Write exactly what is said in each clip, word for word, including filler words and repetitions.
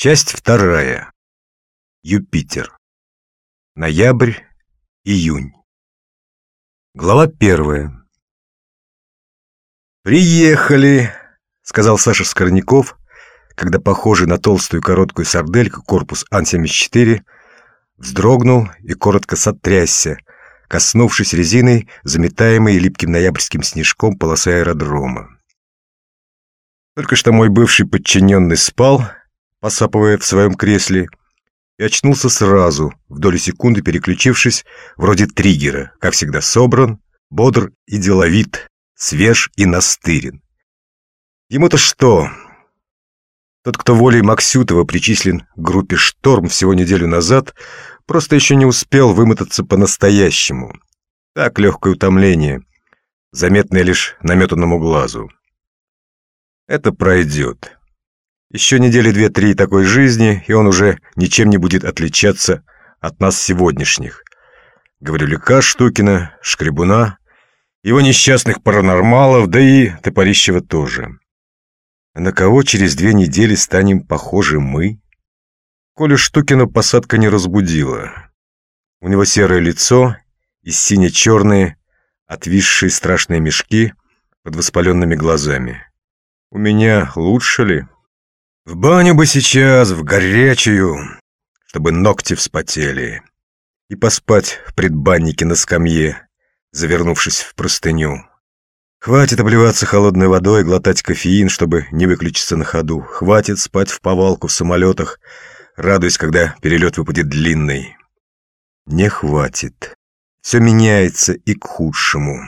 Часть вторая. Юпитер. Ноябрь, июнь. Глава первая. «Приехали», — сказал Саша Скорняков, когда похожий на толстую короткую сардельку корпус Ан семьдесят четыре вздрогнул и коротко сотрясся, коснувшись резиной, заметаемой липким ноябрьским снежком полосы аэродрома. Только что мой бывший подчиненный спал, посапывая в своем кресле, и очнулся сразу, в долю секунды переключившись, вроде триггера, как всегда собран, бодр и деловит, свеж и настырен. Ему-то что? Тот, кто волей Максютова причислен к группе «Шторм» всего неделю назад, просто еще не успел вымотаться по-настоящему. Так, легкое утомление, заметное лишь наметанному глазу. Это пройдет. Еще недели две-три такой жизни, и он уже ничем не будет отличаться от нас сегодняшних. Гаврилюка, Штукина, Шкребуна, его несчастных паранормалов, да и Топорищева тоже. А на кого через две недели станем похожи мы? Колю Штукина посадка не разбудила. У него серое лицо и сине-черные, отвисшие страшные мешки под воспаленными глазами. У меня лучше ли? В баню бы сейчас, в горячую, чтобы ногти вспотели, и поспать в предбаннике на скамье, завернувшись в простыню. Хватит обливаться холодной водой и глотать кофеин, чтобы не выключиться на ходу. Хватит спать в повалку в самолетах, радуясь, когда перелет выпадет длинный. Не хватит. Все меняется и к худшему.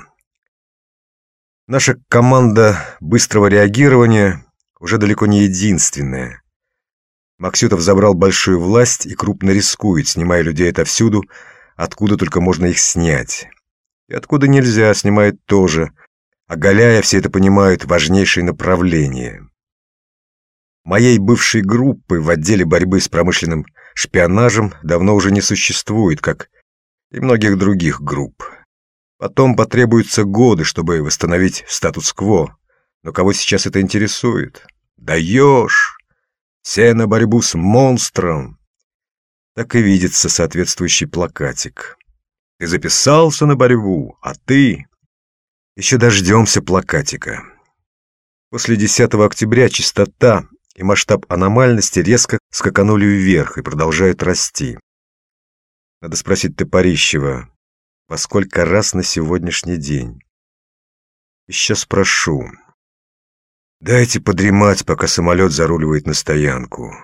Наша команда быстрого реагирования уже далеко не единственная. Максютов забрал большую власть и крупно рискует, снимая людей отовсюду, откуда только можно их снять. И откуда нельзя, снимает тоже, оголяя, все это понимают, важнейшие направления. Моей бывшей группы в отделе борьбы с промышленным шпионажем давно уже не существует, как и многих других групп. Потом потребуются годы, чтобы восстановить статус-кво. Но кого сейчас это интересует? Даешь! Все на борьбу с монстром! Так и видится соответствующий плакатик. Ты записался на борьбу, а ты... Еще дождемся плакатика. После десятого октября частота и масштаб аномальности резко скаканули вверх и продолжают расти. Надо спросить Топорищева, во сколько раз на сегодняшний день. И сейчас спрошу. Дайте подремать, пока самолет заруливает на стоянку.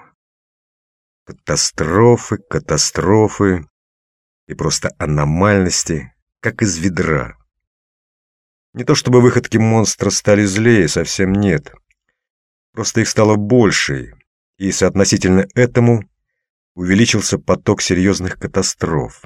Катастрофы, катастрофы и просто аномальности, как из ведра. Не то чтобы выходки монстра стали злее, совсем нет. Просто их стало больше, и соотносительно этому увеличился поток серьезных катастроф.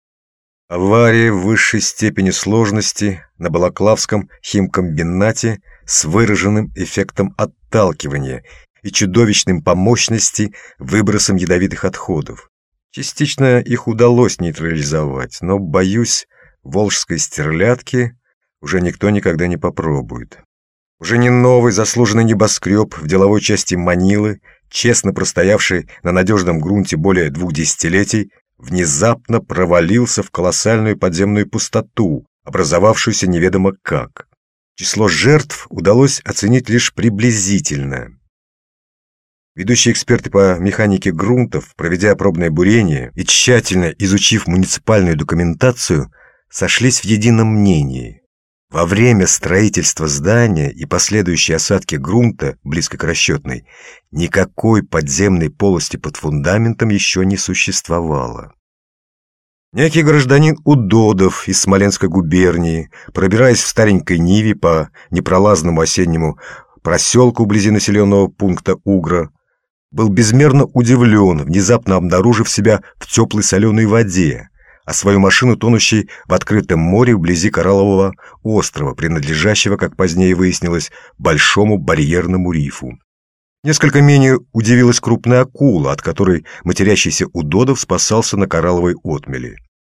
Авария в высшей степени сложности на Балаклавском химкомбинате с выраженным эффектом отталкивания и чудовищным по мощности выбросом ядовитых отходов. Частично их удалось нейтрализовать, но, боюсь, волжской стерлядки уже никто никогда не попробует. Уже не новый заслуженный небоскреб в деловой части Манилы, честно простоявший на надежном грунте более двух десятилетий, внезапно провалился в колоссальную подземную пустоту, образовавшуюся неведомо как. Число жертв удалось оценить лишь приблизительно. Ведущие эксперты по механике грунтов, проведя пробное бурение и тщательно изучив муниципальную документацию, сошлись в едином мнении. Во время строительства здания и последующей осадки грунта, близко к расчетной, никакой подземной полости под фундаментом еще не существовало. Некий гражданин Удодов из Смоленской губернии, пробираясь в старенькой Ниве по непролазному осеннему проселку вблизи населенного пункта Угра, был безмерно удивлен, внезапно обнаружив себя в теплой соленой воде, а свою машину тонущей в открытом море вблизи Кораллового острова, принадлежащего, как позднее выяснилось, большому барьерному рифу. Несколько менее удивилась крупная акула, от которой матерящийся Удодов спасался на коралловой отмели.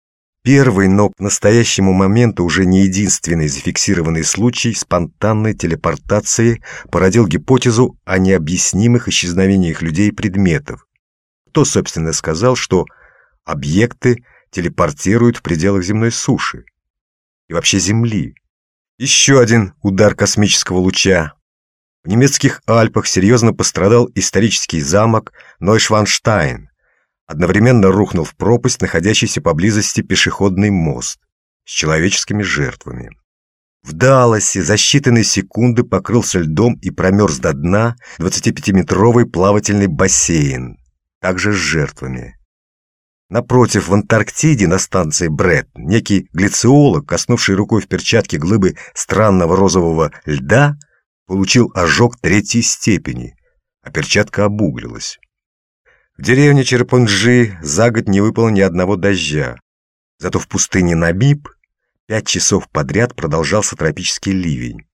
Первый, но к настоящему моменту уже не единственный зафиксированный случай спонтанной телепортации породил гипотезу о необъяснимых исчезновениях людей и предметов. Кто, собственно, сказал, что объекты телепортируют в пределах земной суши и вообще Земли? Еще один удар космического луча. В немецких Альпах серьезно пострадал исторический замок Нойшванштайн. Одновременно рухнул в пропасть, находящийся поблизости пешеходный мост с человеческими жертвами. В Далласе за считанные секунды покрылся льдом и промерз до дна двадцатипятиметровый плавательный бассейн, также с жертвами. Напротив, в Антарктиде на станции Бред некий глициолог, коснувший рукой в перчатке глыбы странного розового льда, получил ожог третьей степени, а перчатка обуглилась. В деревне Черпунджи за год не выпало ни одного дождя. Зато в пустыне Намиб пять часов подряд продолжался тропический ливень.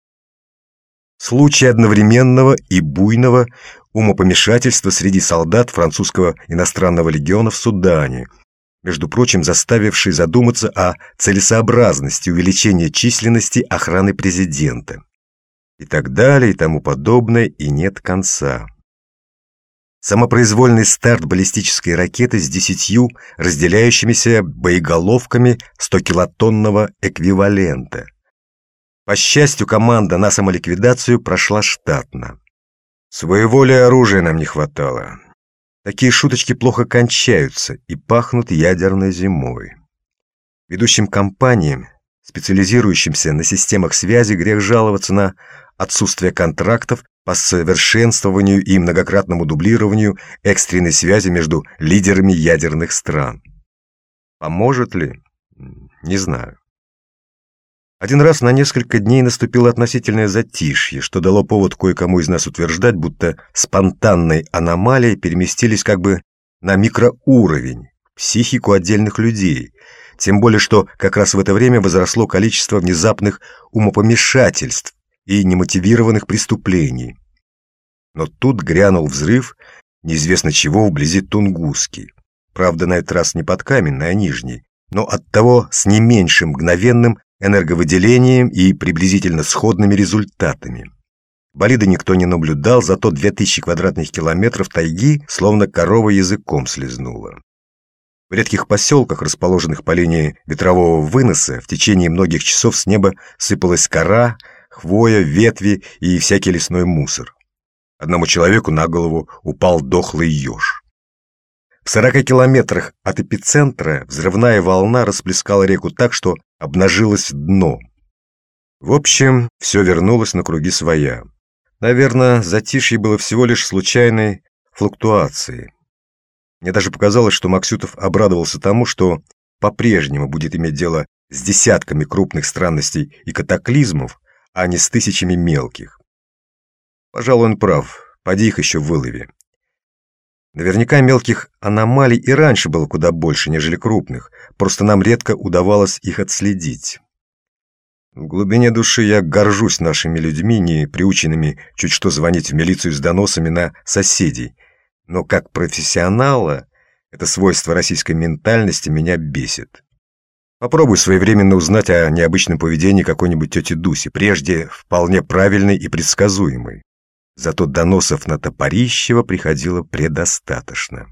Случай одновременного и буйного умопомешательства среди солдат французского иностранного легиона в Судане, между прочим, заставивший задуматься о целесообразности увеличения численности охраны президента. И так далее, и тому подобное, и нет конца. Самопроизвольный старт баллистической ракеты с десятью разделяющимися боеголовками стокилотонного эквивалента. По счастью, команда на самоликвидацию прошла штатно. Своеволия оружия нам не хватало. Такие шуточки плохо кончаются и пахнут ядерной зимой. Ведущим компаниям, специализирующимся на системах связи, грех жаловаться на отсутствие контрактов по совершенствованию и многократному дублированию экстренной связи между лидерами ядерных стран. Поможет ли? Не знаю. Один раз на несколько дней наступило относительное затишье, что дало повод кое-кому из нас утверждать, будто спонтанные аномалии переместились как бы на микроуровень, психику отдельных людей, тем более что как раз в это время возросло количество внезапных умопомешательств и немотивированных преступлений. Но тут грянул взрыв неизвестно чего вблизи Тунгуски. Правда, на этот раз не под Каменной, а нижней, но оттого с не меньшим мгновенным энерговыделением и приблизительно сходными результатами. Болида никто не наблюдал, зато две тысячи квадратных километров тайги словно корова языком слезнула. В редких поселках, расположенных по линии ветрового выноса, в течение многих часов с неба сыпалась кора, хвоя, ветви и всякий лесной мусор. Одному человеку на голову упал дохлый еж. В сорока километрах от эпицентра взрывная волна расплескала реку так, что обнажилось дно. В общем, все вернулось на круги своя. Наверное, затишье было всего лишь случайной флуктуацией. Мне даже показалось, что Максютов обрадовался тому, что по-прежнему будет иметь дело с десятками крупных странностей и катаклизмов, а не с тысячами мелких. Пожалуй, он прав, поди их еще вылови. Наверняка мелких аномалий и раньше было куда больше, нежели крупных, просто нам редко удавалось их отследить. В глубине души я горжусь нашими людьми, не приученными чуть что звонить в милицию с доносами на соседей, но как профессионала это свойство российской ментальности меня бесит. Попробуй своевременно узнать о необычном поведении какой-нибудь тети Дуси, прежде вполне правильной и предсказуемой. Зато доносов на Топорищева приходило предостаточно.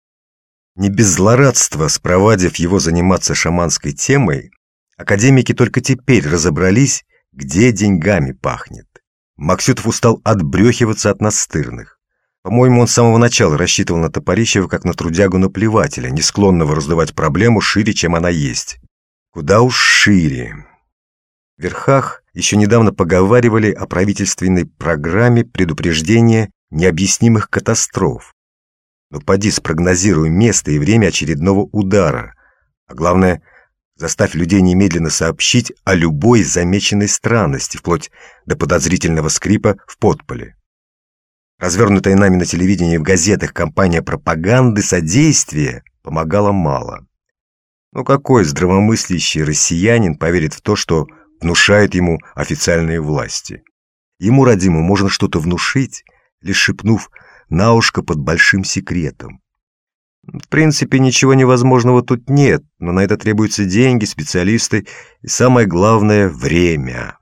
Не без злорадства, спровадив его заниматься шаманской темой, академики только теперь разобрались, где деньгами пахнет. Максютов устал отбрехиваться от настырных. По-моему, он с самого начала рассчитывал на Топорищева как на трудягу-наплевателя, не склонного раздувать проблему шире, чем она есть. Куда уж шире. В верхах еще недавно поговаривали о правительственной программе предупреждения необъяснимых катастроф. Но поди спрогнозируй место и время очередного удара, а главное, заставь людей немедленно сообщить о любой замеченной странности, вплоть до подозрительного скрипа в подполе. Развернутая нами на телевидении и в газетах кампания пропаганды содействия помогала мало. Но какой здравомыслящий россиянин поверит в то, что внушают ему официальные власти? Ему, родимому, можно что-то внушить, лишь шепнув на ушко под большим секретом. В принципе, ничего невозможного тут нет, но на это требуются деньги, специалисты и, самое главное, время.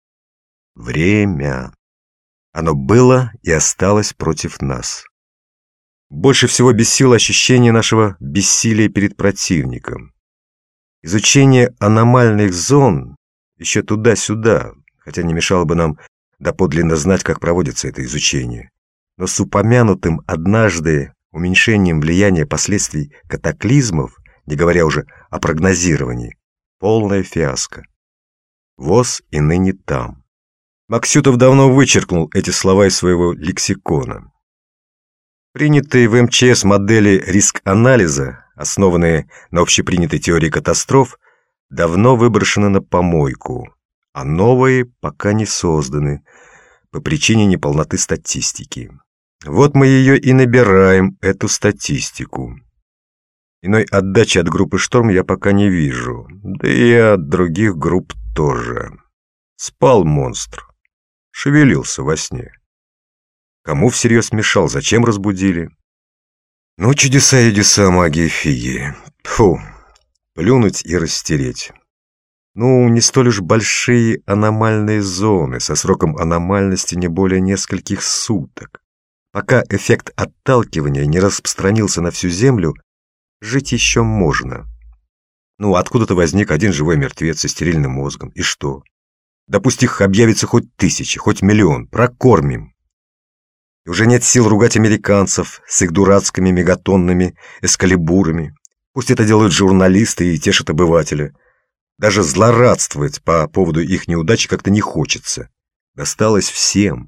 Время. Оно было и осталось против нас. Больше всего бесило ощущение нашего бессилия перед противником. Изучение аномальных зон еще туда-сюда, хотя не мешало бы нам доподлинно знать, как проводится это изучение. Но с упомянутым однажды уменьшением влияния последствий катаклизмов, не говоря уже о прогнозировании, полная фиаско. ВОЗ и ныне там. Максютов давно вычеркнул эти слова из своего лексикона. Принятые в эм че эс модели риск-анализа, основанные на общепринятой теории катастроф, давно выброшены на помойку, а новые пока не созданы по причине неполноты статистики. Вот мы ее и набираем, эту статистику. Иной отдачи от группы «Шторм» я пока не вижу, да и от других групп тоже. Спал монстр, шевелился во сне. Кому всерьез мешал, зачем разбудили? Ну, чудеса, чудеса, магии, фиги. Фу, плюнуть и растереть. Ну, не столь уж большие аномальные зоны со сроком аномальности не более нескольких суток. Пока эффект отталкивания не распространился на всю Землю, жить еще можно. Ну, откуда-то возник один живой мертвец со стерильным мозгом. И что? Да пусть их объявится хоть тысячи, хоть миллион. Прокормим. И уже нет сил ругать американцев с их дурацкими мегатонными эскалибурами. Пусть это делают журналисты и тешат обывателя. Даже злорадствовать по поводу их неудачи как-то не хочется. Досталось всем.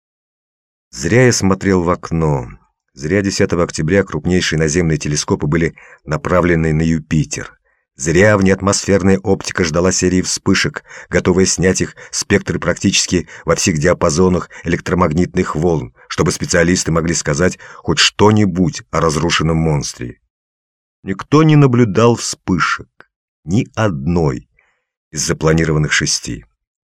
Зря я смотрел в окно. Зря десятого октября крупнейшие наземные телескопы были направлены на Юпитер. Зря внеатмосферная оптика ждала серии вспышек, готовая снять их спектры практически во всех диапазонах электромагнитных волн, чтобы специалисты могли сказать хоть что-нибудь о разрушенном монстре. Никто не наблюдал вспышек, ни одной из запланированных шести.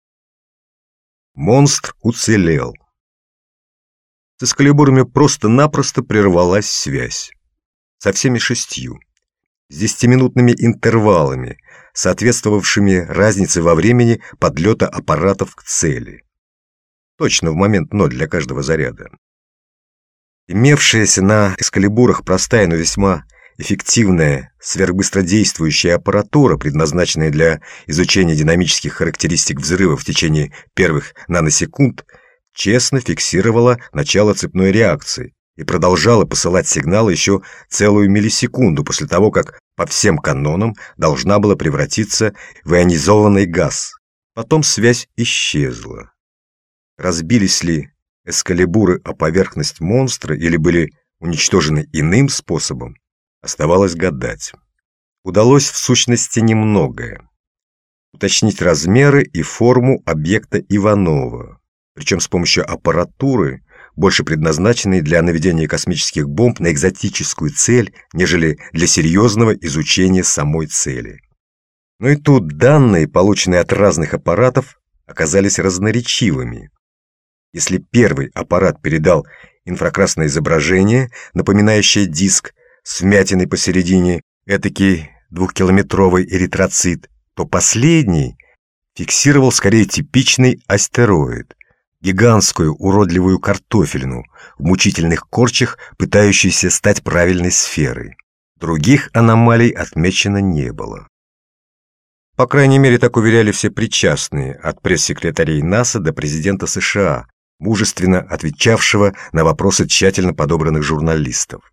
Монстр уцелел. С эскалибурами просто-напросто прервалась связь. Со всеми шестью. С десятиминутными интервалами, соответствовавшими разнице во времени подлета аппаратов к цели. Точно в момент ноль для каждого заряда. Имевшаяся на эскалибурах простая, но весьма эффективная сверхбыстродействующая аппаратура, предназначенная для изучения динамических характеристик взрыва в течение первых наносекунд, честно фиксировала начало цепной реакции и продолжала посылать сигналы еще целую миллисекунду после того, как по всем канонам должна была превратиться в ионизованный газ. Потом связь исчезла. Разбились ли эскалибуры о поверхность монстра или были уничтожены иным способом, оставалось гадать. Удалось в сущности немногое. Уточнить размеры и форму объекта Иванова, причем с помощью аппаратуры, больше предназначенной для наведения космических бомб на экзотическую цель, нежели для серьезного изучения самой цели. Но и тут данные, полученные от разных аппаратов, оказались разноречивыми. Если первый аппарат передал инфракрасное изображение, напоминающее диск с вмятиной посередине, этакий двухкилометровый эритроцит, то последний фиксировал скорее типичный астероид, гигантскую уродливую картофелину в мучительных корчах, пытающуюся стать правильной сферой. Других аномалий отмечено не было. По крайней мере, так уверяли все причастные, от пресс-секретарей НАСА до президента США, мужественно отвечавшего на вопросы тщательно подобранных журналистов.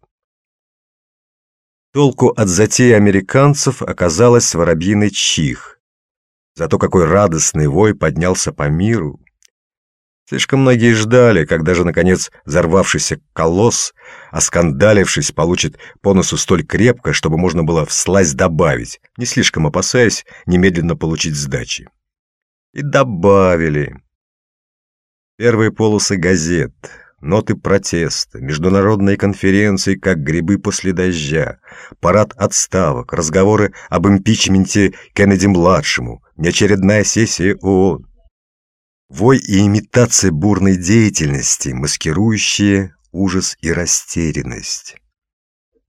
Толку от затеи американцев оказалось воробьиный чих. Зато какой радостный вой поднялся по миру. Слишком многие ждали, когда же, наконец, взорвавшийся колосс, оскандалившись, получит по носу столь крепко, чтобы можно было всласть добавить, не слишком опасаясь немедленно получить сдачи. И добавили. Первые полосы газет, ноты протеста, международные конференции, как грибы после дождя, парад отставок, разговоры об импичменте Кеннеди-младшему, неочередная сессия ООН. Вой и имитация бурной деятельности, маскирующие ужас и растерянность.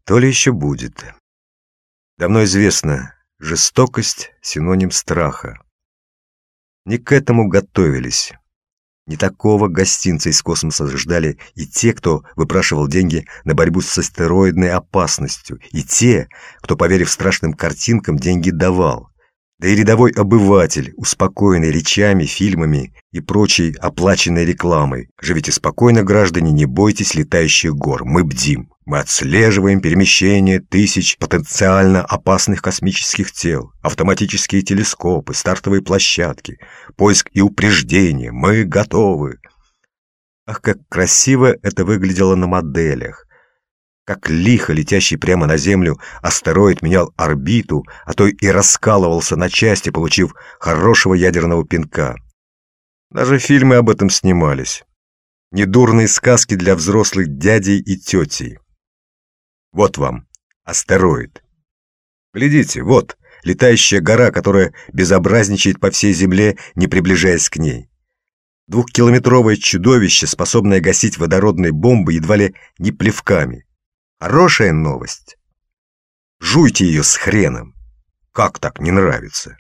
то ли еще будет. Давно известно, жестокость — синоним страха. Не к этому готовились. Не такого гостинца из космоса ждали и те, кто выпрашивал деньги на борьбу с астероидной опасностью, и те, кто, поверив страшным картинкам, деньги давал. Да и рядовой обыватель, успокоенный речами, фильмами и прочей оплаченной рекламой. Живите спокойно, граждане, не бойтесь летающих гор. Мы бдим. Мы отслеживаем перемещение тысяч потенциально опасных космических тел, автоматические телескопы, стартовые площадки, поиск и упреждение. Мы готовы. Ах, как красиво это выглядело на моделях. Как лихо летящий прямо на Землю астероид менял орбиту, а то и раскалывался на части, получив хорошего ядерного пинка. Даже фильмы об этом снимались. Недурные сказки для взрослых дядей и тетей. Вот вам астероид. Глядите, вот летающая гора, которая безобразничает по всей Земле, не приближаясь к ней. Двухкилометровое чудовище, способное гасить водородные бомбы едва ли не плевками. Хорошая новость. Жуйте ее с хреном. Как так не нравится?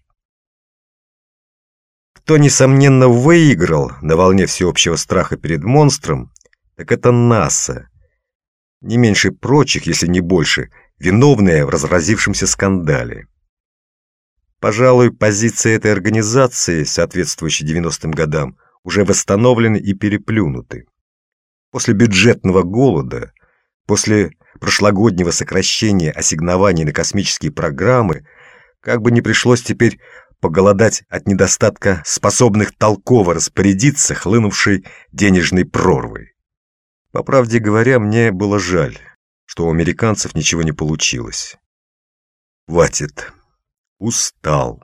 Кто, несомненно, выиграл на волне всеобщего страха перед монстром, так это НАСА. Не меньше прочих, если не больше, виновные в разразившемся скандале. Пожалуй, позиции этой организации, соответствующей девяностым годам, уже восстановлены и переплюнуты. После бюджетного голода, после прошлогоднего сокращения ассигнований на космические программы, как бы не пришлось теперь поголодать от недостатка способных толково распорядиться хлынувшей денежной прорвой. По правде говоря, мне было жаль, что у американцев ничего не получилось. Хватит. Устал.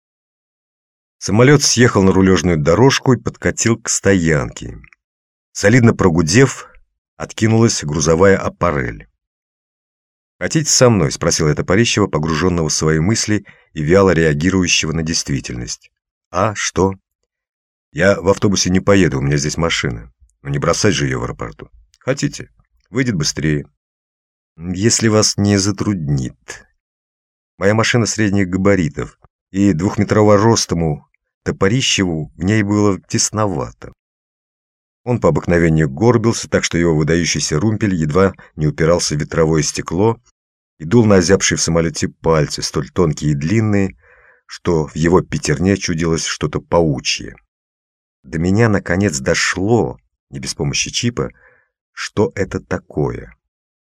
Самолет съехал на рулежную дорожку и подкатил к стоянке. Солидно прогудев, откинулась грузовая аппарель. «Хотите со мной?» — спросил я Топорищева, погруженного в свои мысли и вяло реагирующего на действительность. «А, что?» «Я в автобусе не поеду, у меня здесь машина. Но не бросать же ее в аэропорту. Хотите? Выйдет быстрее. Если вас не затруднит. Моя машина средних габаритов, и двухметрового ростому Топорищеву в ней было тесновато. Он по обыкновению горбился, так что его выдающийся румпель едва не упирался в ветровое стекло и дул на озябшие в самолете пальцы, столь тонкие и длинные, что в его пятерне чудилось что-то паучье. До меня наконец дошло, не без помощи чипа, что это такое.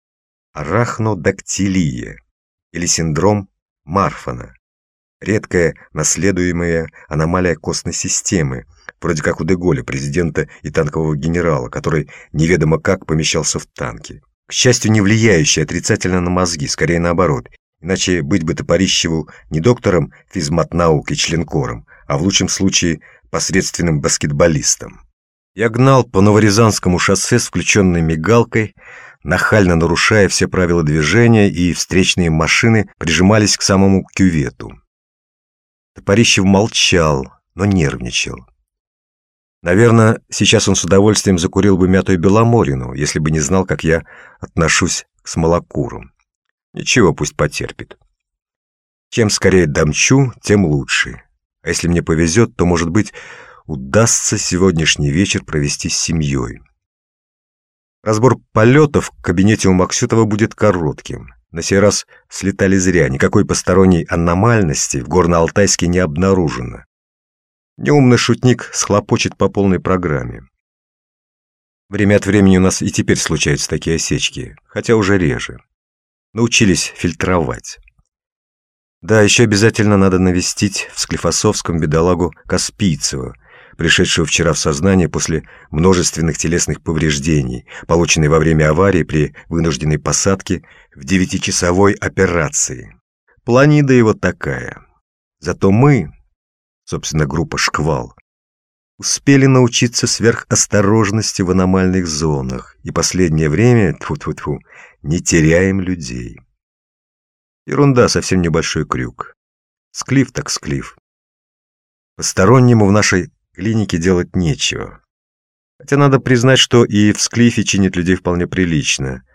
Арахнодактилия или синдром Марфана. Редкая наследуемая аномалия костной системы, вроде как у де Голля, президента и танкового генерала, который неведомо как помещался в танке. К счастью, не влияющая отрицательно на мозги, скорее наоборот, иначе быть бы Топорищеву не доктором физматнаук и членкором, а в лучшем случае посредственным баскетболистом. Я гнал по Новорязанскому шоссе с включенной мигалкой, нахально нарушая все правила движения, и встречные машины прижимались к самому кювету. Топорищев молчал, но нервничал. Наверное, сейчас он с удовольствием закурил бы мятую беломорину, если бы не знал, как я отношусь к смолокурам. Ничего, пусть потерпит. Чем скорее домчу, тем лучше. А если мне повезет, то, может быть, удастся сегодняшний вечер провести с семьей. Разбор полетов в кабинете у Максютова будет коротким. На сей раз слетали зря, никакой посторонней аномальности в Горно-Алтайске не обнаружено. Неумный шутник схлопочет по полной программе. Время от времени у нас и теперь случаются такие осечки, хотя уже реже. Научились фильтровать. Да, еще обязательно надо навестить в Склифосовском бедолагу Каспийцева, пришедшего вчера в сознание после множественных телесных повреждений, полученных во время аварии при вынужденной посадке в девятичасовой операции. Планида его такая. Зато мы, собственно, группа «Шквал», успели научиться сверхосторожности в аномальных зонах и последнее время, тьфу-тьфу-тьфу, не теряем людей. Ерунда, совсем небольшой крюк. Склиф так склиф. Постороннему в нашей клинике делать нечего. Хотя надо признать, что и в Склифе чинят людей вполне прилично.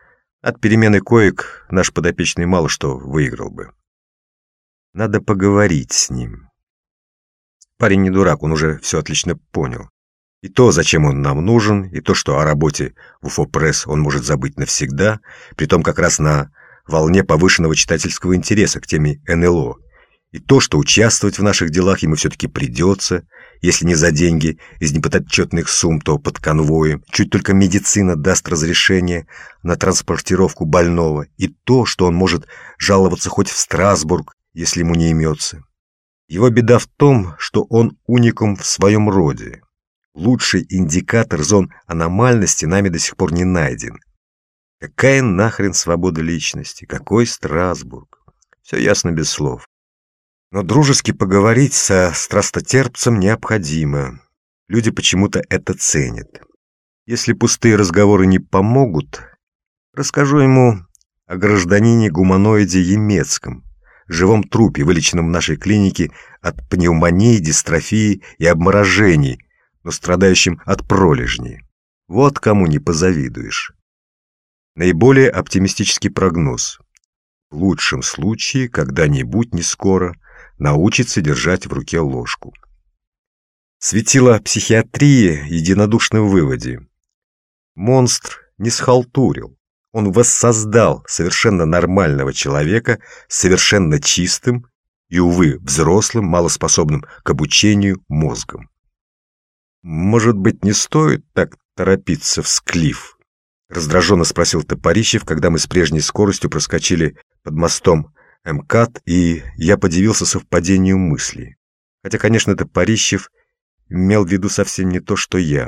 От перемены коек наш подопечный мало что выиграл бы. Надо поговорить с ним. Парень не дурак, он уже все отлично понял. И то, зачем он нам нужен, и то, что о работе в УФО-пресс он может забыть навсегда, притом как раз на волне повышенного читательского интереса к теме эн эл о. И то, что участвовать в наших делах ему все-таки придется, если не за деньги из неподотчетных сумм, то под конвоем. Чуть только медицина даст разрешение на транспортировку больного. И то, что он может жаловаться хоть в Страсбург, если ему не имется. Его беда в том, что он уникум в своем роде. Лучший индикатор зон аномальности нами до сих пор не найден. Какая нахрен свобода личности? Какой Страсбург? Все ясно без слов. Но дружески поговорить со страстотерпцем необходимо. Люди почему-то это ценят. Если пустые разговоры не помогут, расскажу ему о гражданине-гуманоиде Емецком, живом трупе, вылеченном в нашей клинике от пневмонии, дистрофии и обморожений, но страдающим от пролежней. Вот кому не позавидуешь. Наиболее оптимистический прогноз. В лучшем случае, когда-нибудь, не скоро, научится держать в руке ложку. Светило психиатрии единодушно в выводе. Монстр не схалтурил. Он воссоздал совершенно нормального человека с совершенно чистым и, увы, взрослым, малоспособным к обучению мозгом. «Может быть, не стоит так торопиться в Склиф?» — раздраженно спросил Топорищев, когда мы с прежней скоростью проскочили под мостом МКАД, и я подивился совпадению мыслей. Хотя, конечно, Топорищев имел в виду совсем не то, что я.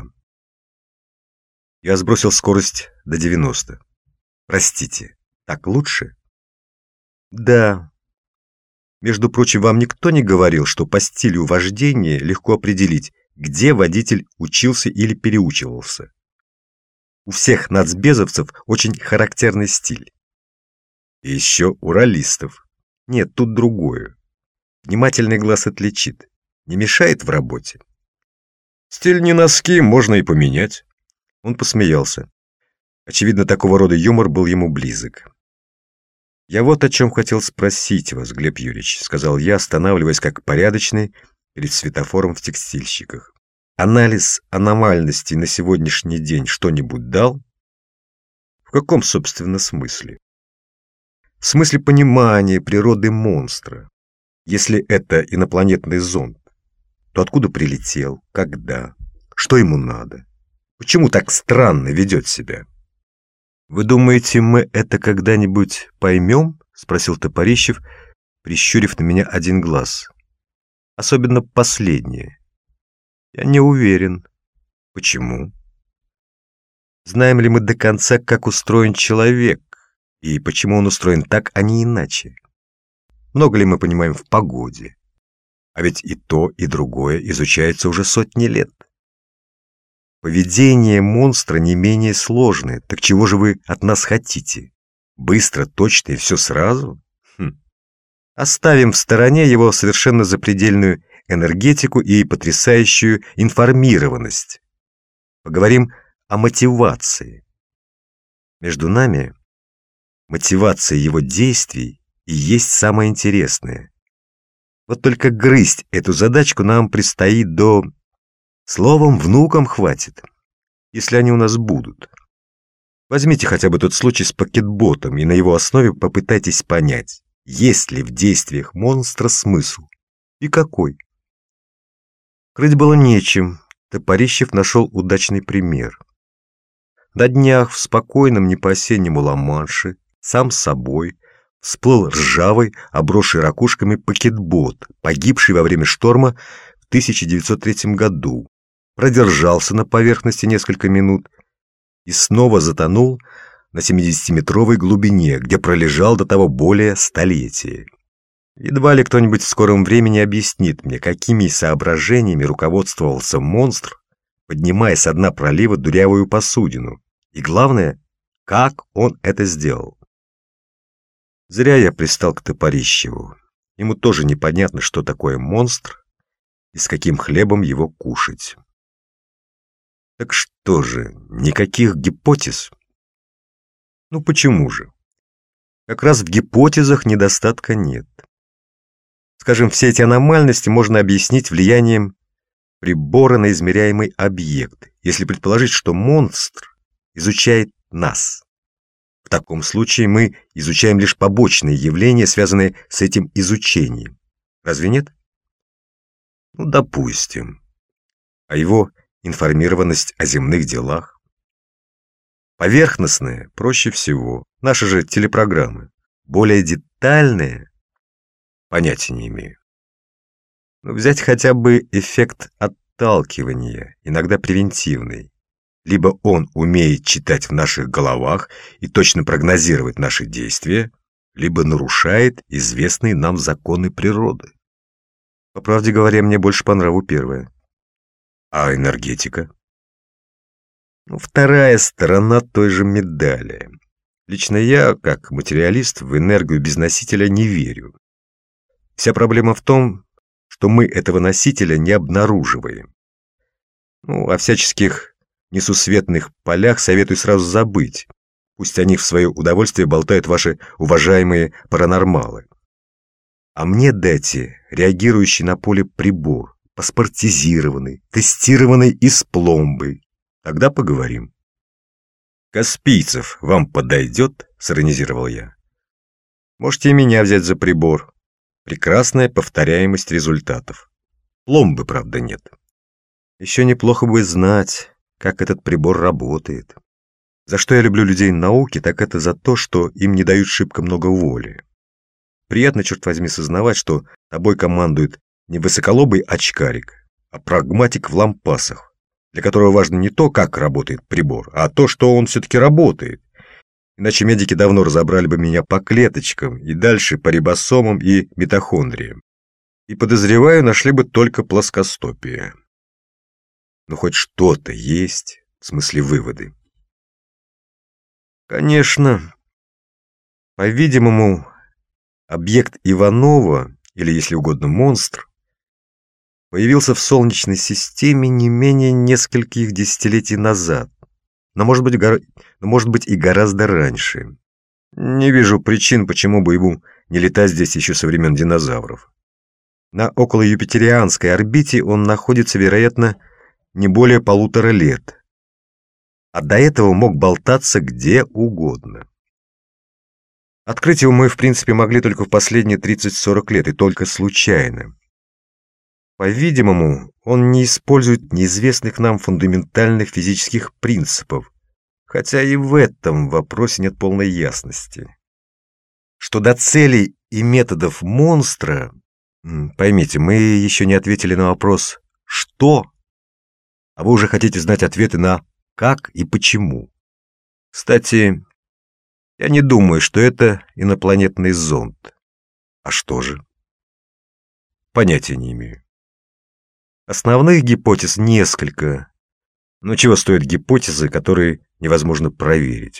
Я сбросил скорость до девяноста. «Простите, так лучше?» «Да. Между прочим, вам никто не говорил, что по стилю вождения легко определить, где водитель учился или переучивался? У всех нацбезовцев очень характерный стиль. И еще уралистов. Нет, тут другое. Внимательный глаз отличит. Не мешает в работе?» «Стиль не носки, можно и поменять». Он посмеялся. Очевидно, такого рода юмор был ему близок. «Я вот о чем хотел спросить вас, Глеб Юрьевич», — сказал я, останавливаясь как порядочный перед светофором в текстильщиках. «Анализ аномальности на сегодняшний день что-нибудь дал?» «В каком, собственно, смысле?» «В смысле понимания природы монстра. Если это инопланетный зонд, то откуда прилетел, когда, что ему надо, почему так странно ведет себя?» «Вы думаете, мы это когда-нибудь поймем?» — спросил Топорищев, прищурив на меня один глаз. «Особенно последнее». «Я не уверен». «Почему?» «Знаем ли мы до конца, как устроен человек, и почему он устроен так, а не иначе? Много ли мы понимаем в погоде? А ведь и то, и другое изучается уже сотни лет. Поведение монстра не менее сложное. Так чего же вы от нас хотите? Быстро, точно и все сразу? Хм. Оставим в стороне его совершенно запредельную энергетику и потрясающую информированность. Поговорим о мотивации. Между нами мотивация его действий и есть самое интересное. Вот только грызть эту задачку нам предстоит до... Словом, внукам хватит, если они у нас будут. Возьмите хотя бы тот случай с пакетботом и на его основе попытайтесь понять, есть ли в действиях монстра смысл и какой. Крыть было нечем. Топорищев нашел удачный пример. На днях в спокойном не по-осеннему Ла-Манше сам собой всплыл ржавый, обросший ракушками пакетбот, погибший во время шторма в тысяча девятьсот третьем году. Продержался на поверхности несколько минут и снова затонул на семидесятиметровой глубине, где пролежал до того более столетия. Едва ли кто-нибудь в скором времени объяснит мне, какими соображениями руководствовался монстр, поднимая со дна пролива дырявую посудину, и, главное, как он это сделал. Зря я пристал к Топорищеву. Ему тоже непонятно, что такое монстр и с каким хлебом его кушать. Так что же, никаких гипотез? Ну почему же? Как раз в гипотезах недостатка нет. Скажем, все эти аномальности можно объяснить влиянием прибора на измеряемый объект, если предположить, что монстр изучает нас. В таком случае мы изучаем лишь побочные явления, связанные с этим изучением. Разве нет? Ну, допустим. А его информированность о земных делах? Поверхностная проще всего. Наши же телепрограммы. Более детальные понятия не имею. Но взять хотя бы эффект отталкивания, иногда превентивный. Либо он умеет читать в наших головах и точно прогнозировать наши действия, либо нарушает известные нам законы природы. По правде говоря, мне больше по нраву первое. А энергетика? Ну, вторая сторона той же медали. Лично я, как материалист, в энергию без носителя не верю. Вся проблема в том, что мы этого носителя не обнаруживаем. Ну, о всяческих несусветных полях советую сразу забыть. Пусть о них в свое удовольствие болтают ваши уважаемые паранормалы. А мне дайте реагирующий на поле прибор, паспортизированный, тестированный из пломбы. Тогда поговорим. Каспийцев вам подойдет, сиронизировал я. Можете и меня взять за прибор. Прекрасная повторяемость результатов. Пломбы, правда, нет. Еще неплохо бы знать, как этот прибор работает. За что я люблю людей науки, так это за то, что им не дают шибко много воли. Приятно, черт возьми, сознавать, что тобой командует не высоколобый очкарик, а прагматик в лампасах, для которого важно не то, как работает прибор, а то, что он все-таки работает. Иначе медики давно разобрали бы меня по клеточкам и дальше по рибосомам и митохондриям. И, подозреваю, нашли бы только плоскостопие. Но хоть что-то есть, в смысле выводы. Конечно, по-видимому, объект Иванова, или, если угодно, монстр, появился в Солнечной системе не менее нескольких десятилетий назад, но, может быть, гора... но, может быть, и гораздо раньше. Не вижу причин, почему бы ему не летать здесь еще со времен динозавров. На околоюпитерианской орбите он находится, вероятно, не более полутора лет, а до этого мог болтаться где угодно. Открыть его мы, в принципе, могли только в последние тридцать-сорок лет, и только случайно. По-видимому, он не использует неизвестных нам фундаментальных физических принципов, хотя и в этом вопросе нет полной ясности. Что до целей и методов монстра, поймите, мы еще не ответили на вопрос «что?», а вы уже хотите знать ответы на «как» и «почему». Кстати, я не думаю, что это инопланетный зонд. А что же? Понятия не имею. Основных гипотез несколько, но чего стоят гипотезы, которые невозможно проверить?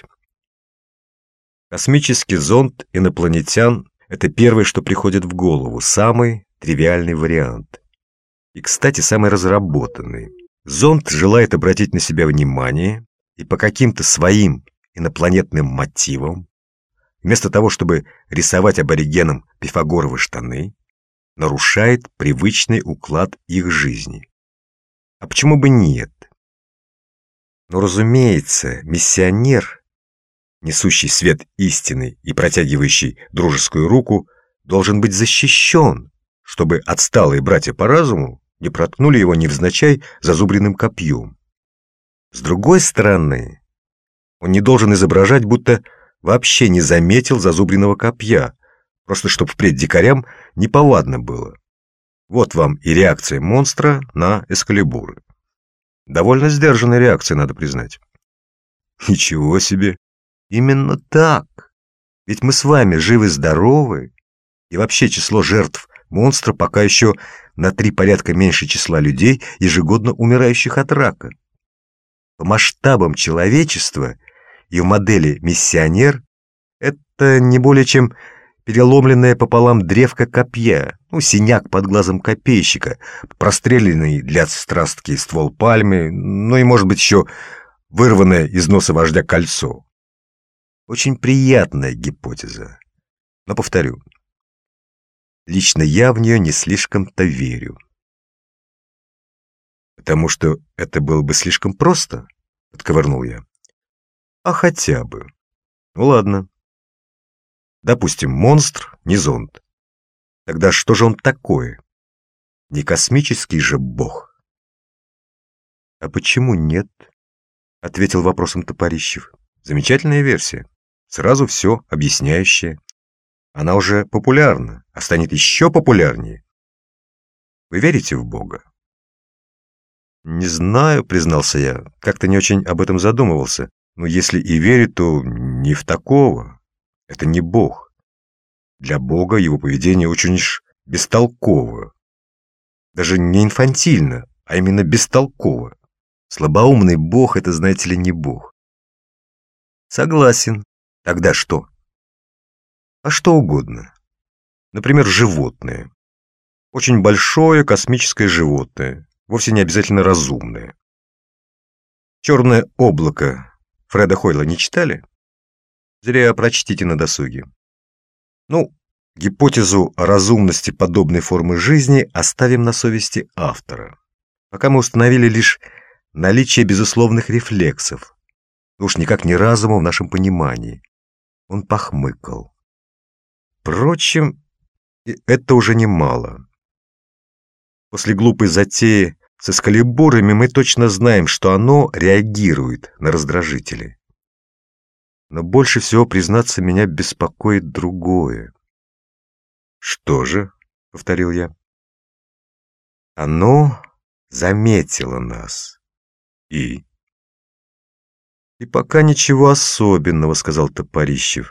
Космический зонд инопланетян – это первое, что приходит в голову, самый тривиальный вариант. И, кстати, самый разработанный. Зонд желает обратить на себя внимание и по каким-то своим инопланетным мотивам, вместо того, чтобы рисовать аборигенам пифагоровы штаны, нарушает привычный уклад их жизни. А почему бы нет? Но, разумеется, миссионер, несущий свет истины и протягивающий дружескую руку, должен быть защищен, чтобы отсталые братья по разуму не проткнули его невзначай зазубренным копьем. С другой стороны, он не должен изображать, будто вообще не заметил зазубренного копья, просто чтобы впредь дикарям неповадно было. Вот вам и реакция монстра на эскалибуры. Довольно сдержанная реакция, надо признать. Ничего себе! Именно так! Ведь мы с вами живы-здоровы, и вообще число жертв монстра пока еще на три порядка меньше числа людей, ежегодно умирающих от рака. По масштабам человечества и в модели «Миссионер» это не более чем переломленная пополам древко копья, ну, синяк под глазом копейщика, простреленный для страстки ствол пальмы, ну и, может быть, еще вырванное из носа вождя кольцо. Очень приятная гипотеза. Но повторю, лично я в нее не слишком-то верю. Потому что это было бы слишком просто, отковырнул я. А хотя бы. Ну ладно. Допустим, монстр не зонд. Тогда что же он такое? Не космический же бог. А почему нет? Ответил вопросом Топорищев. Замечательная версия. Сразу все объясняющая. Она уже популярна, а станет еще популярнее. Вы верите в Бога? Не знаю, признался я. Как-то не очень об этом задумывался. Но если и верю, то не в такого. Это не Бог. Для Бога его поведение очень уж бестолково. Даже не инфантильно, а именно бестолково. Слабоумный Бог — это, знаете ли, не Бог. Согласен. Тогда что? А что угодно. Например, животное. Очень большое космическое животное. Вовсе не обязательно разумное. «Черное облако» Фреда Хойла не читали? Зря прочтите на досуге. Ну, гипотезу о разумности подобной формы жизни оставим на совести автора. Пока мы установили лишь наличие безусловных рефлексов. Уж никак не разума в нашем понимании. Он похмыкал. Впрочем, это уже немало. После глупой затеи с эскалибурами мы точно знаем, что оно реагирует на раздражители. Но больше всего, признаться, меня беспокоит другое. «Что же?» — повторил я. «Оно заметило нас. И?» «И пока ничего особенного», — сказал Топорищев.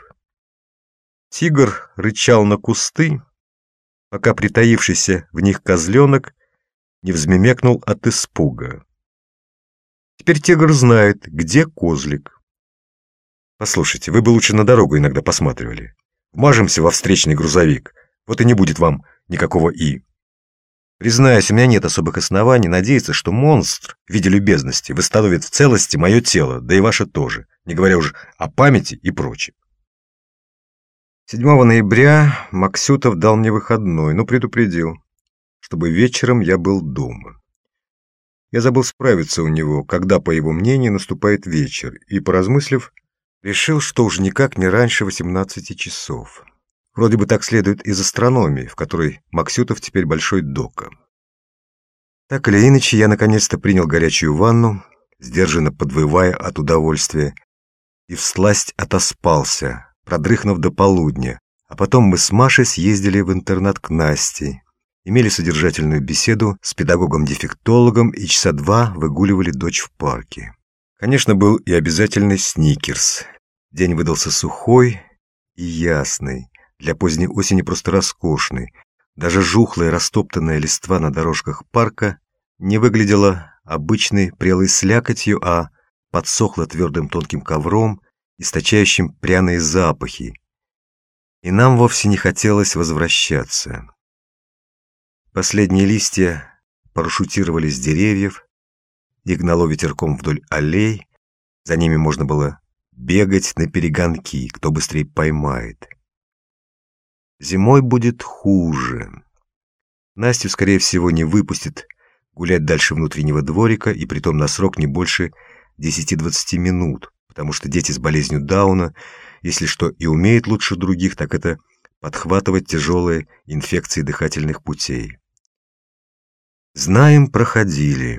Тигр рычал на кусты, пока притаившийся в них козленок не взмемекнул от испуга. Теперь тигр знает, где козлик. Послушайте, вы бы лучше на дорогу иногда посматривали. Вмажемся во встречный грузовик, вот и не будет вам никакого «и». Признаюсь, у меня нет особых оснований надеяться, что монстр в виде любезности восстановит в целости мое тело, да и ваше тоже, не говоря уже о памяти и прочем. седьмого ноября Максютов дал мне выходной, но предупредил, чтобы вечером я был дома. Я забыл справиться у него, когда, по его мнению, наступает вечер, и, поразмыслив, решил, что уж никак не раньше восемнадцати часов. Вроде бы так следует из астрономии, в которой Максютов теперь большой дока. Так или иначе, я наконец-то принял горячую ванну, сдержанно подвывая от удовольствия, и всласть отоспался, продрыхнув до полудня, а потом мы с Машей съездили в интернат к Насте, имели содержательную беседу с педагогом-дефектологом и часа два выгуливали дочь в парке. Конечно, был и обязательный сникерс. День выдался сухой и ясный, для поздней осени просто роскошный. Даже жухлая растоптанная листва на дорожках парка не выглядела обычной прелой слякотью, а подсохла твердым тонким ковром, источающим пряные запахи. И нам вовсе не хотелось возвращаться. Последние листья парашютировали с деревьев, их гнало ветерком вдоль аллей, за ними можно было бегать наперегонки, кто быстрее поймает. Зимой будет хуже. Настю, скорее всего, не выпустят гулять дальше внутреннего дворика, и притом на срок не больше десяти-двадцати минут, потому что дети с болезнью Дауна, если что и умеют лучше других, так это подхватывать тяжелые инфекции дыхательных путей. Знаем, проходили.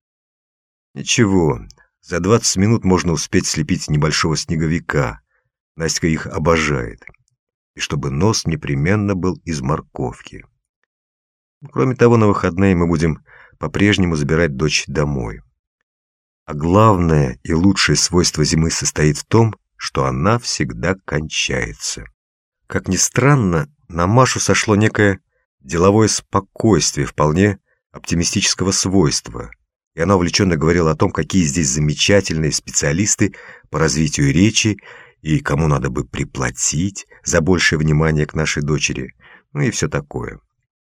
Ничего, за двадцать минут можно успеть слепить небольшого снеговика. Настя их обожает. И чтобы нос непременно был из морковки. Кроме того, на выходные мы будем по-прежнему забирать дочь домой. А главное и лучшее свойство зимы состоит в том, что она всегда кончается. Как ни странно, на Машу сошло некое деловое спокойствие, вполне оптимистического свойства, и она увлеченно говорила о том, какие здесь замечательные специалисты по развитию речи и кому надо бы приплатить за большее внимание к нашей дочери, ну и все такое.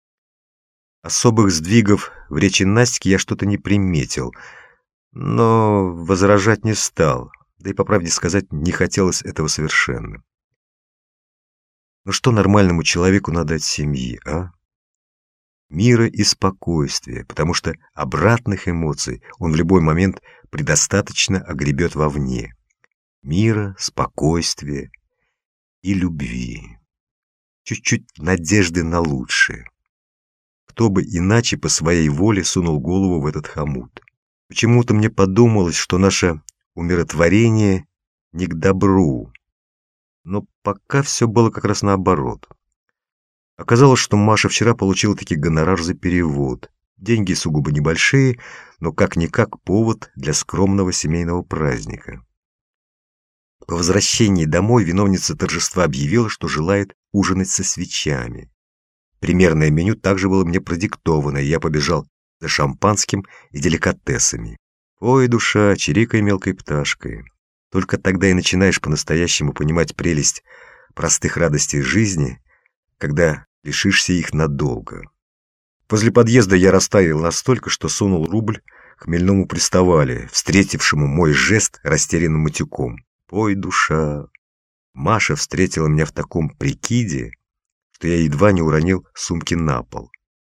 Особых сдвигов в речи Настики я что-то не приметил, но возражать не стал. Да и, по правде сказать, не хотелось этого совершенно. Но что нормальному человеку надо от семьи, а? Мира и спокойствия, потому что обратных эмоций он в любой момент предостаточно огребет вовне. Мира, спокойствия и любви. Чуть-чуть надежды на лучшее. Кто бы иначе по своей воле сунул голову в этот хомут. Почему-то мне подумалось, что наше умиротворение не к добру. Но пока все было как раз наоборот. Оказалось, что Маша вчера получила таки гонорар за перевод. Деньги сугубо небольшие, но как-никак повод для скромного семейного праздника. По возвращении домой виновница торжества объявила, что желает ужинать со свечами. Примерное меню также было мне продиктовано, и я побежал за шампанским и деликатесами. Ой, душа, чирикай мелкой пташкой. Только тогда и начинаешь по-настоящему понимать прелесть простых радостей жизни, когда лишишься их надолго. Возле подъезда я растаял настолько, что сунул рубль хмельному приставали, встретившему мой жест растерянным матюком. Ой, душа! Маша встретила меня в таком прикиде, что я едва не уронил сумки на пол.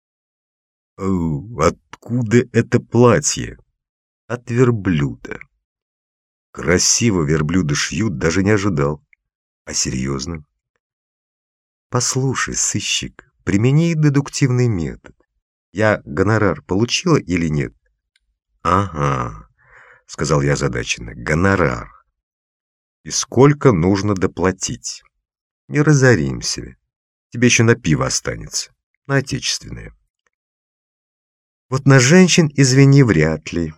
«О, откуда это платье?» «От верблюда». Красиво верблюда шьют, даже не ожидал. А серьезно? Послушай, сыщик, примени дедуктивный метод. Я гонорар получила или нет? Ага, сказал я озадаченно, гонорар. И сколько нужно доплатить? Не разоримся. Тебе еще на пиво останется, на отечественное. Вот на женщин, извини, вряд ли.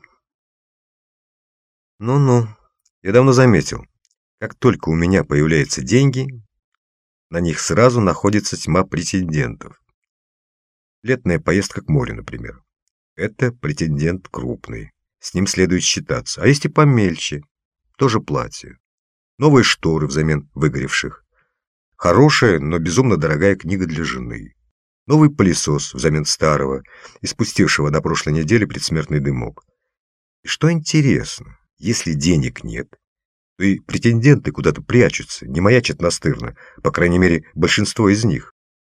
Ну-ну, я давно заметил, как только у меня появляются деньги, на них сразу находится тьма претендентов. Летная поездка к морю, например. Это претендент крупный, с ним следует считаться. А есть и помельче, тоже платье. Новые шторы взамен выгоревших. Хорошая, но безумно дорогая книга для жены. Новый пылесос взамен старого, испустившего на прошлой неделе предсмертный дымок. И что интересно, если денег нет, то и претенденты куда-то прячутся, не маячат настырно, по крайней мере, большинство из них.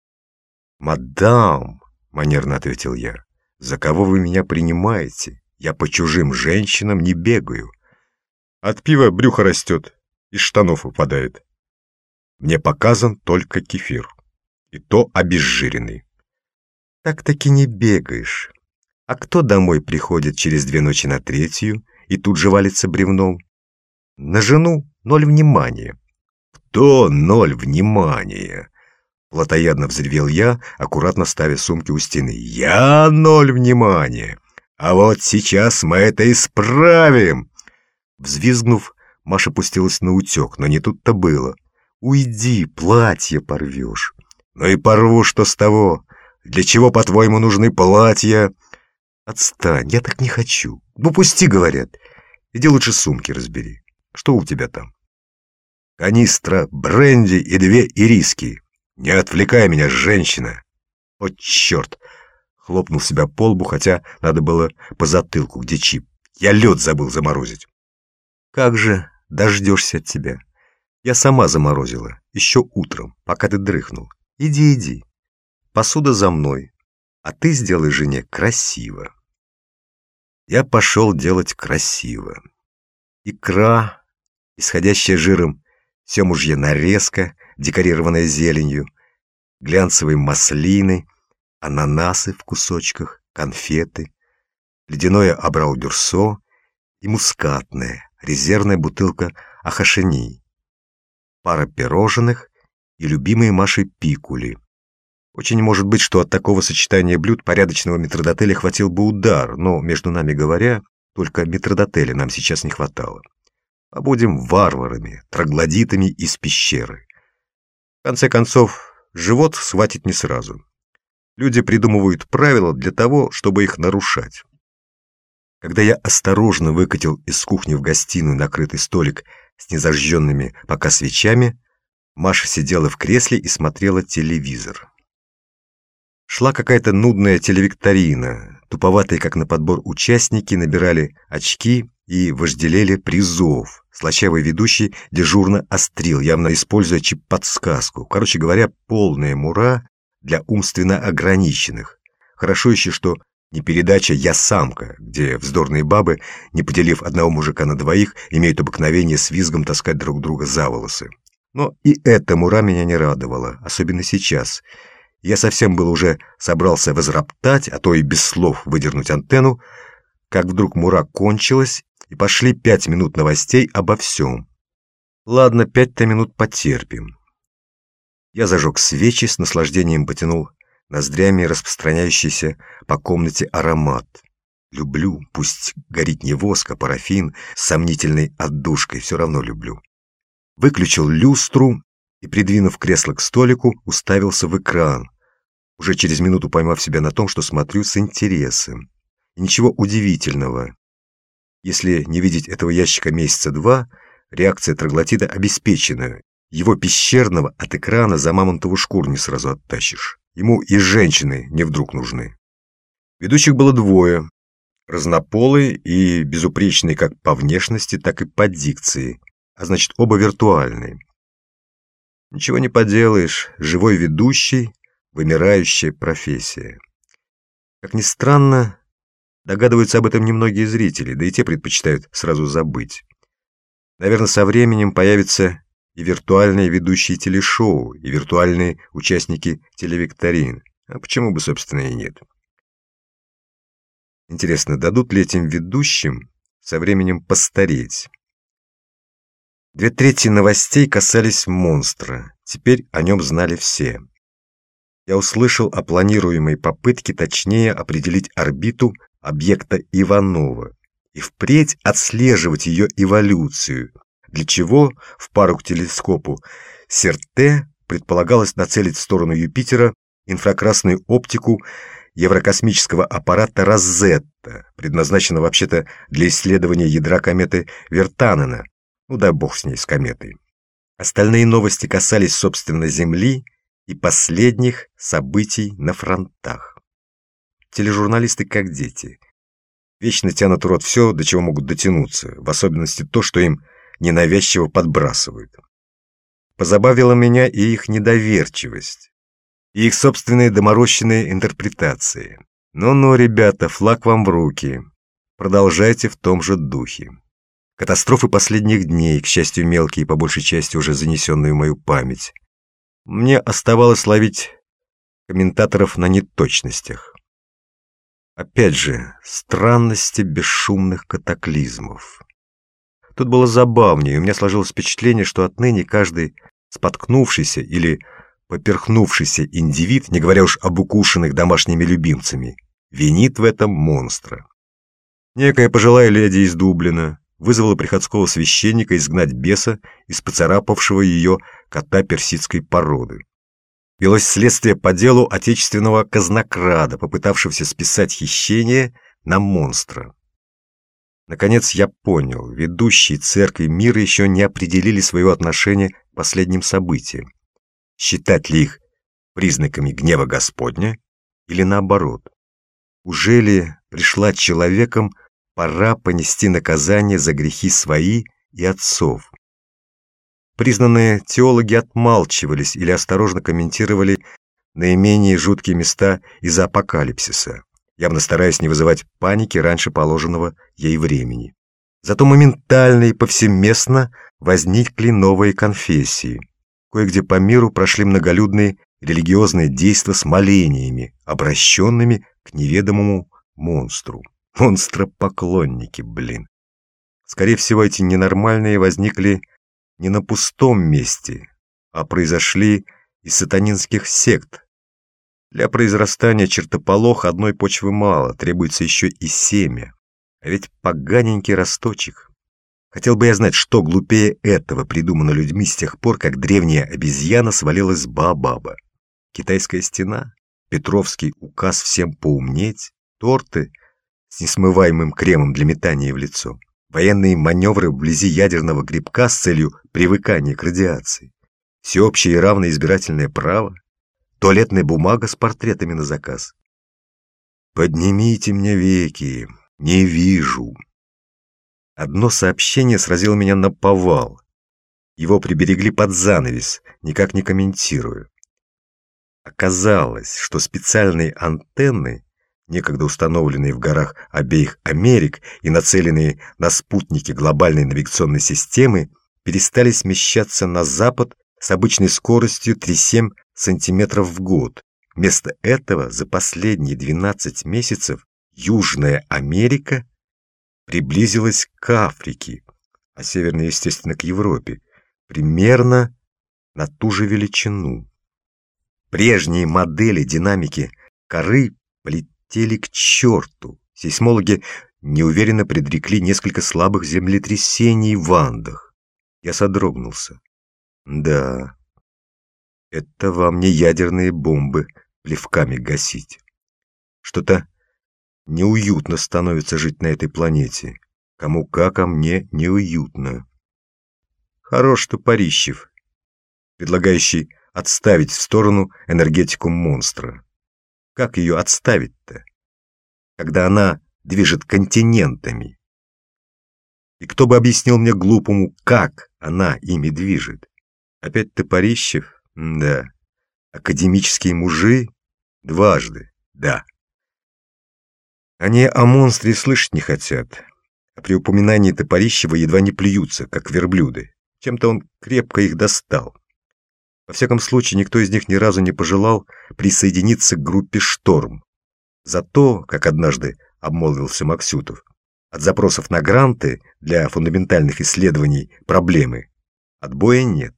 «Мадам», — манерно ответил я, — «за кого вы меня принимаете? Я по чужим женщинам не бегаю. От пива брюхо растет, из штанов выпадает. Мне показан только кефир, и то обезжиренный». «Так-таки не бегаешь. А кто домой приходит через две ночи на третью и тут же валится бревном? На жену ноль внимания». «Кто ноль внимания?» Плотоядно взревел я, аккуратно ставя сумки у стены. «Я ноль внимания! А вот сейчас мы это исправим!» Взвизгнув, Маша пустилась на утек, но не тут-то было. «Уйди, платье порвешь». «Ну и порву, что с того? Для чего, по-твоему, нужны платья?» «Отстань, я так не хочу. Ну, пусти, говорят. Иди лучше сумки разбери. Что у тебя там?» «Канистра бренди и две ириски. Не отвлекай меня, женщина!» «О, черт!» — хлопнул себя по лбу, хотя надо было по затылку, где чип. «Я лед забыл заморозить». «Как же дождешься от тебя? Я сама заморозила, еще утром, пока ты дрыхнул. Иди, иди. Посуда за мной, а ты сделай жене красиво». Я пошел делать красиво. Икра, исходящая жиром, семужья нарезка, декорированная зеленью, глянцевые маслины, ананасы в кусочках, конфеты, ледяное абрау-дюрсо и мускатная, резервная бутылка ахашени, пара пирожных и любимые Машей пикули. Очень может быть, что от такого сочетания блюд порядочного метрдотеля хватил бы удар, но, между нами говоря, только метрдотеля нам сейчас не хватало. А будем варварами, троглодитами из пещеры. В конце концов, живот схватит не сразу. Люди придумывают правила для того, чтобы их нарушать. Когда я осторожно выкатил из кухни в гостиную накрытый столик с незажженными пока свечами, Маша сидела в кресле и смотрела телевизор. Шла какая-то нудная телевикторина. Туповатые, как на подбор, участники набирали очки и вожделели призов. Слащавый ведущий дежурно острил, явно используя чип-подсказку. Короче говоря, полная мура для умственно ограниченных. Хорошо еще, что не передача «Я самка», где вздорные бабы, не поделив одного мужика на двоих, имеют обыкновение с визгом таскать друг друга за волосы. Но и эта мура меня не радовала, особенно сейчас. Я совсем был уже собрался возроптать, а то и без слов выдернуть антенну, как вдруг мура кончилась, и пошли пять минут новостей обо всем. Ладно, пять-то минут потерпим. Я зажег свечи, с наслаждением потянул ноздрями распространяющийся по комнате аромат. Люблю, пусть горит не воск, а парафин с сомнительной отдушкой, все равно люблю. Выключил люстру и, придвинув кресло к столику, уставился в экран, уже через минуту поймав себя на том, что смотрю с интересом. И ничего удивительного. Если не видеть этого ящика месяца два, реакция троглодита обеспечена. Его пещерного от экрана за мамонтову шкуру не сразу оттащишь. Ему и женщины не вдруг нужны. Ведущих было двое. Разнополые и безупречные как по внешности, так и по дикции. А значит, оба виртуальные. Ничего не поделаешь. Живой ведущий — вымирающая профессия. Как ни странно, догадываются об этом немногие зрители, да и те предпочитают сразу забыть. Наверное, со временем появятся и виртуальные ведущие телешоу, и виртуальные участники телевикторин. А почему бы, собственно, и нет? Интересно, дадут ли этим ведущим со временем постареть? Две трети новостей касались монстра. Теперь о нем знали все. Я услышал о планируемой попытке точнее определить орбиту объекта Иванова и впредь отслеживать ее эволюцию, для чего в пару к телескопу СЕРТЕ предполагалось нацелить в сторону Юпитера инфракрасную оптику еврокосмического аппарата «Розетта», предназначенного вообще-то для исследования ядра кометы Виртанена. Ну да бог с ней, с кометой. Остальные новости касались, собственно, Земли и последних событий на фронтах. Тележурналисты как дети. Вечно тянут в рот все, до чего могут дотянуться, в особенности то, что им ненавязчиво подбрасывают. Позабавила меня и их недоверчивость, и их собственные доморощенные интерпретации. Ну-ну, ребята, флаг вам в руки. Продолжайте в том же духе. Катастрофы последних дней, к счастью, мелкие и по большей части уже занесенные в мою память. Мне оставалось ловить комментаторов на неточностях. Опять же, странности бесшумных катаклизмов. Тут было забавнее, и у меня сложилось впечатление, что отныне каждый споткнувшийся или поперхнувшийся индивид, не говоря уж об укушенных домашними любимцами, винит в этом монстра. Некая пожилая леди из Дублина вызвала приходского священника изгнать беса из поцарапавшего ее кота персидской породы. Велось следствие по делу отечественного казнокрада, попытавшегося списать хищение на монстра. Наконец я понял, ведущие церкви мира еще не определили своего отношения к последним событиям. Считать ли их признаками гнева Господня или наоборот? Уже ли пришла человеком пора понести наказание за грехи свои и отцов? Признанные теологи отмалчивались или осторожно комментировали наименее жуткие места из апокалипсиса, явно стараясь не вызывать паники раньше положенного ей времени. Зато моментально и повсеместно возникли новые конфессии. Кое-где по миру прошли многолюдные религиозные действия с молениями, обращенными к неведомому монстру. Монстропоклонники, блин. Скорее всего, эти ненормальные возникли не на пустом месте, а произошли из сатанинских сект. Для произрастания чертополоха одной почвы мало, требуется еще и семя. А ведь поганенький росточек. Хотел бы я знать, что глупее этого придумано людьми с тех пор, как древняя обезьяна свалилась с Баобаба. Китайская стена, Петровский указ всем поумнеть, торты с несмываемым кремом для метания в лицо, военные маневры вблизи ядерного грибка с целью привыкания к радиации, всеобщее и равное избирательное право, туалетная бумага с портретами на заказ. Поднимите мне веки, не вижу. Одно сообщение сразило меня наповал. Его приберегли под занавес, никак не комментируя. Оказалось, что специальные антенны, некогда установленные в горах обеих Америк и нацеленные на спутники глобальной навигационной системы, перестали смещаться на запад с обычной скоростью три целых семь десятых сантиметров в год. Вместо этого за последние двенадцать месяцев Южная Америка приблизилась к Африке, а Северная, естественно, к Европе, примерно на ту же величину. Прежние модели динамики коры полетели к черту. Сейсмологи неуверенно предрекли несколько слабых землетрясений в Андах. Я содрогнулся. Да, это вам не ядерные бомбы плевками гасить. Что-то неуютно становится жить на этой планете. Кому как, а мне неуютно. Хорош Топорищев, предлагающий отставить в сторону энергетику монстра. Как ее отставить-то, когда она движет континентами? И кто бы объяснил мне глупому, как она ими движет? Опять Топорищев? Да. Академические мужи? Дважды, да. Они о монстре слышать не хотят, а при упоминании Топорищева едва не плюются, как верблюды. Чем-то он крепко их достал. Во всяком случае, никто из них ни разу не пожелал присоединиться к группе «Шторм». Зато, как однажды обмолвился Максютов, от запросов на гранты для фундаментальных исследований проблемы отбоя нет.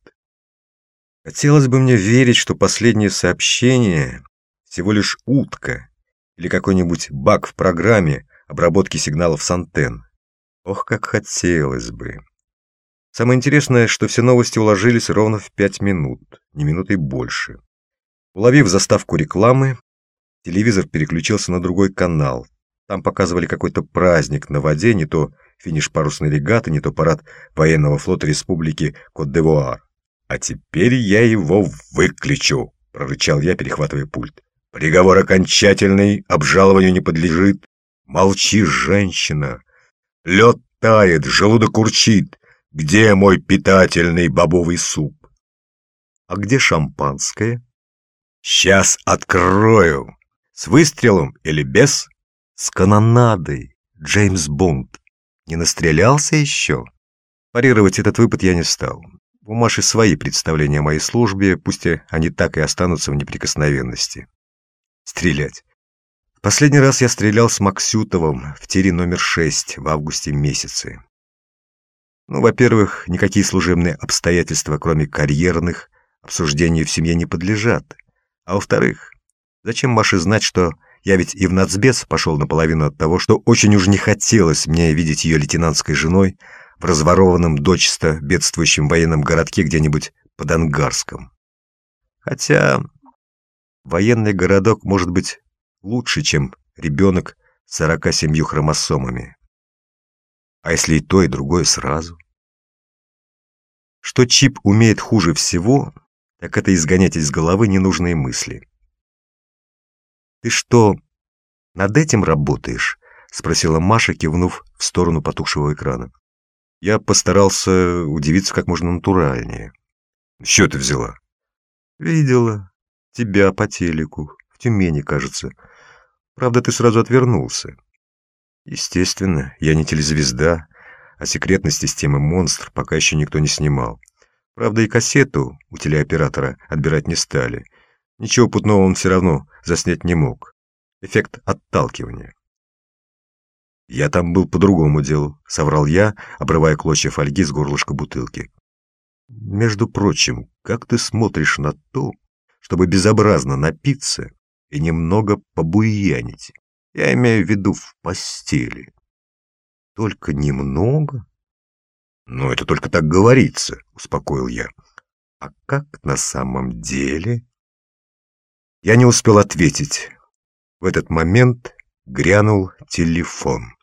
Хотелось бы мне верить, что последнее сообщение всего лишь утка или какой-нибудь баг в программе обработки сигналов с антенн. Ох, как хотелось бы. Самое интересное, что все новости уложились ровно в пять минут, ни минуты больше. Уловив заставку рекламы, телевизор переключился на другой канал. Там показывали какой-то праздник на воде, не то финиш парусной регаты, не то парад военного флота Республики Кот-д'Ивуар. «А теперь я его выключу», — прорычал я, перехватывая пульт. «Приговор окончательный, обжалованию не подлежит. Молчи, женщина. Лед тает, желудок урчит. Где мой питательный бобовый суп?» «А где шампанское?» «Сейчас открою. С выстрелом или без?» «С канонадой. Джеймс Бонд. Не настрелялся еще?» Парировать этот выпад я не стал. У Маши свои представления о моей службе, пусть они так и останутся в неприкосновенности. Стрелять. В последний раз я стрелял с Максютовым в тире номер шесть в августе месяце. Ну, во-первых, никакие служебные обстоятельства, кроме карьерных, обсуждению в семье не подлежат. А во-вторых, зачем Маше знать, что я ведь и в нацбез пошел наполовину от того, что очень уж не хотелось мне видеть ее лейтенантской женой в разворованном дочисто бедствующем военном городке где-нибудь под Ангарском. Хотя военный городок может быть лучше, чем ребенок с сорока семью хромосомами. А если и то, и другое сразу? Что чип умеет хуже всего, так это изгонять из головы ненужные мысли. «Ты что, над этим работаешь?» — спросила Маша, кивнув в сторону потухшего экрана. Я постарался удивиться как можно натуральнее. «С чего ты взяла?» «Видела. Тебя по телеку. В Тюмени, кажется. Правда, ты сразу отвернулся». Естественно, я не телезвезда, а секретности с темы «Монстр» пока еще никто не снимал. Правда, и кассету у телеоператора отбирать не стали. Ничего путного он все равно заснять не мог. Эффект отталкивания. «Я там был по другому делу», — соврал я, обрывая клочья фольги с горлышка бутылки. «Между прочим, как ты смотришь на то, чтобы безобразно напиться и немного побуянить? Я имею в виду в постели». «Только немного?» «Ну, это только так говорится», — успокоил я. «А как на самом деле?» Я не успел ответить. В этот момент грянул телефон.